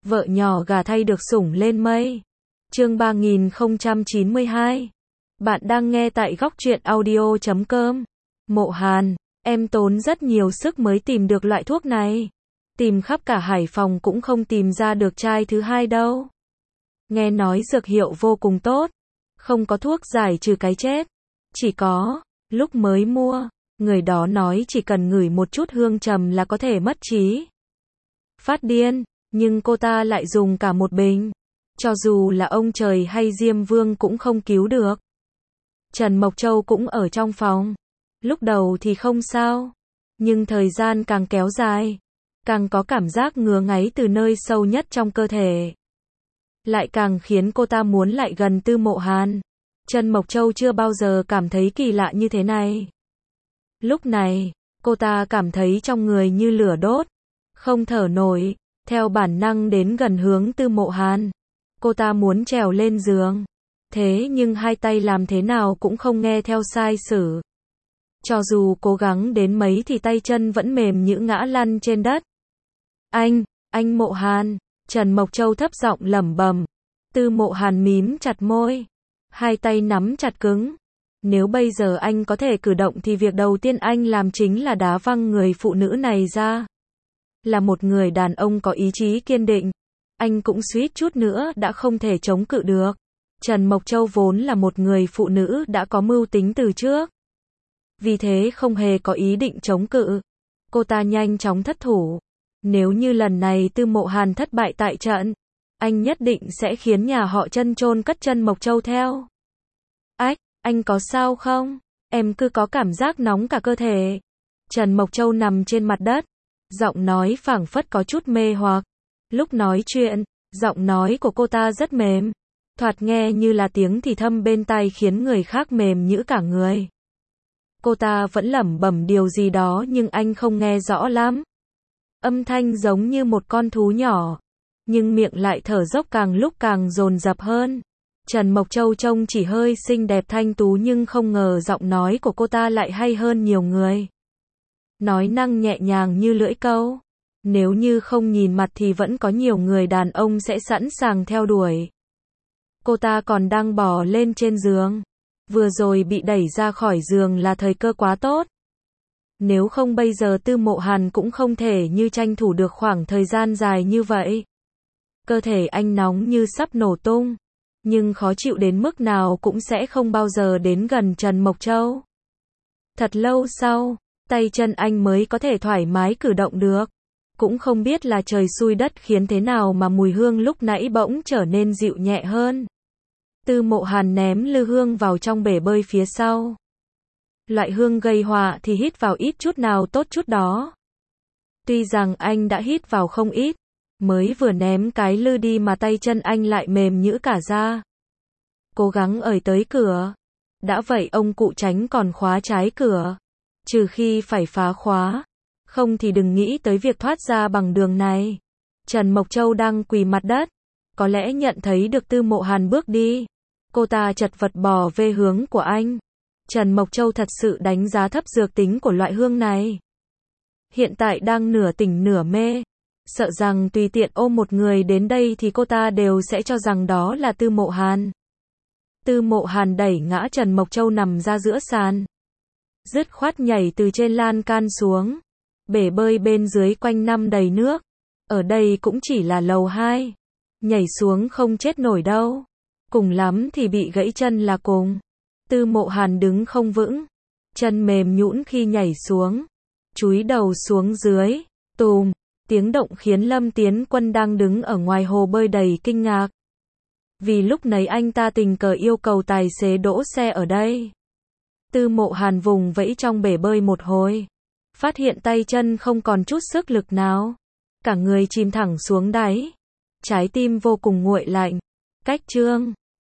Vợ nhỏ gả thay được sủng lên mây. Chương 3092. Bạn đang nghe tại góc truyện audio.com. Mộ Hàn, em tốn rất nhiều sức mới tìm được loại thuốc này. Tìm khắp cả Hải Phòng cũng không tìm ra được chai thứ hai đâu. Nghe nói dược hiệu vô cùng tốt. Không có thuốc giải trừ cái chết. Chỉ có, lúc mới mua, người đó nói chỉ cần ngửi một chút hương trầm là có thể mất trí. Phát điên, nhưng cô ta lại dùng cả một bình. Cho dù là ông trời hay Diêm Vương cũng không cứu được. Trần Mộc Châu cũng ở trong phòng. Lúc đầu thì không sao. Nhưng thời gian càng kéo dài, càng có cảm giác ngứa ngáy từ nơi sâu nhất trong cơ thể. Lại càng khiến cô ta muốn lại gần Tư Mộ Hàn. Trần Mộc Châu chưa bao giờ cảm thấy kỳ lạ như thế này. Lúc này, cô ta cảm thấy trong người như lửa đốt. Không thở nổi, theo bản năng đến gần hướng Tư Mộ Hàn. Cô ta muốn trèo lên giường. Thế nhưng hai tay làm thế nào cũng không nghe theo sai sử. Cho dù cố gắng đến mấy thì tay chân vẫn mềm nhũn ngã lăn trên đất. Anh Mộ Hàn, Trần Mộc Châu thấp giọng lẩm bẩm. Tư Mộ Hàn mím chặt môi. Hai tay nắm chặt cứng. Nếu bây giờ anh có thể cử động thì việc đầu tiên anh làm chính là đá văng người phụ nữ này ra. Là một người đàn ông có ý chí kiên định. Anh cũng suýt chút nữa đã không thể chống cự được. Trần Mộc Châu vốn là một người phụ nữ đã có mưu tính từ trước. Vì thế không hề có ý định chống cự. Cô ta nhanh chóng thất thủ. Nếu như lần này Tư Mộ Hàn thất bại tại trận, anh nhất định sẽ khiến nhà họ Trân chôn cất Trần Mộc Châu theo. Anh có sao không? Em cứ có cảm giác nóng cả cơ thể. Trần Mộc Châu nằm trên mặt đất. Giọng nói phảng phất có chút mê hoặc. Lúc nói chuyện, giọng nói của cô ta rất mềm. Thoạt nghe như là tiếng thì thầm bên tai khiến người khác mềm nhũn cả người. Cô ta vẫn lẩm bẩm điều gì đó nhưng anh không nghe rõ lắm. Âm thanh giống như một con thú nhỏ. Nhưng miệng lại thở dốc càng lúc càng dồn dập hơn. Trần Mộc Châu trông chỉ hơi xinh đẹp thanh tú nhưng không ngờ giọng nói của cô ta lại hay hơn nhiều người. Nói năng nhẹ nhàng như lưỡi câu. Nếu như không nhìn mặt thì vẫn có nhiều người đàn ông sẽ sẵn sàng theo đuổi. Cô ta còn đang bò lên trên giường. Vừa rồi bị đẩy ra khỏi giường là thời cơ quá tốt. Nếu không bây giờ Tư Mộ Hàn cũng không thể như tranh thủ được khoảng thời gian dài như vậy. Cơ thể anh nóng như sắp nổ tung. Nhưng khó chịu đến mức nào cũng sẽ không bao giờ đến gần Trần Mộc Châu. Thật lâu sau, tay chân anh mới có thể thoải mái cử động được. Cũng không biết là trời xui đất khiến thế nào mà mùi hương lúc nãy bỗng trở nên dịu nhẹ hơn. Tư Mộ Hàn ném lư hương vào trong bể bơi phía sau. Loại hương gây họa thì hít vào ít chút nào tốt chút đó. Tuy rằng anh đã hít vào không ít, mới vừa ném cái lư đi mà tay chân anh lại mềm nhũn cả ra. Cố gắng ời tới cửa. Đã vậy ông cụ Tránh còn khóa trái cửa. Trừ khi phải phá khóa. Không thì đừng nghĩ tới việc thoát ra bằng đường này. Trần Mộc Châu đang quỳ mặt đất. Có lẽ nhận thấy được Tư Mộ Hàn bước đi. Cô ta chật vật bò về hướng của anh. Trần Mộc Châu thật sự đánh giá thấp dược tính của loại hương này. Hiện tại đang nửa tỉnh nửa mê. Sợ rằng tùy tiện ôm một người đến đây thì cô ta đều sẽ cho rằng đó là Tư Mộ Hàn. Tư Mộ Hàn đẩy ngã Trần Mộc Châu nằm ra giữa sàn. Dứt khoát nhảy từ trên lan can xuống. Bể bơi bên dưới quanh năm đầy nước. Ở đây cũng chỉ là lầu 2. Nhảy xuống không chết nổi đâu. Cùng lắm thì bị gãy chân là cùng. Tư Mộ Hàn đứng không vững. Chân mềm nhũn khi nhảy xuống. Chúi đầu xuống dưới. Tùm. Tiếng động khiến Lâm Tiến Quân đang đứng ở ngoài hồ bơi đầy kinh ngạc. Vì lúc nãy anh ta tình cờ yêu cầu tài xế đỗ xe ở đây. Tư Mộ Hàn vùng vẫy trong bể bơi một hồi. Phát hiện tay chân không còn chút sức lực nào. Cả người chìm thẳng xuống đáy. Trái tim vô cùng nguội lạnh. Cách chương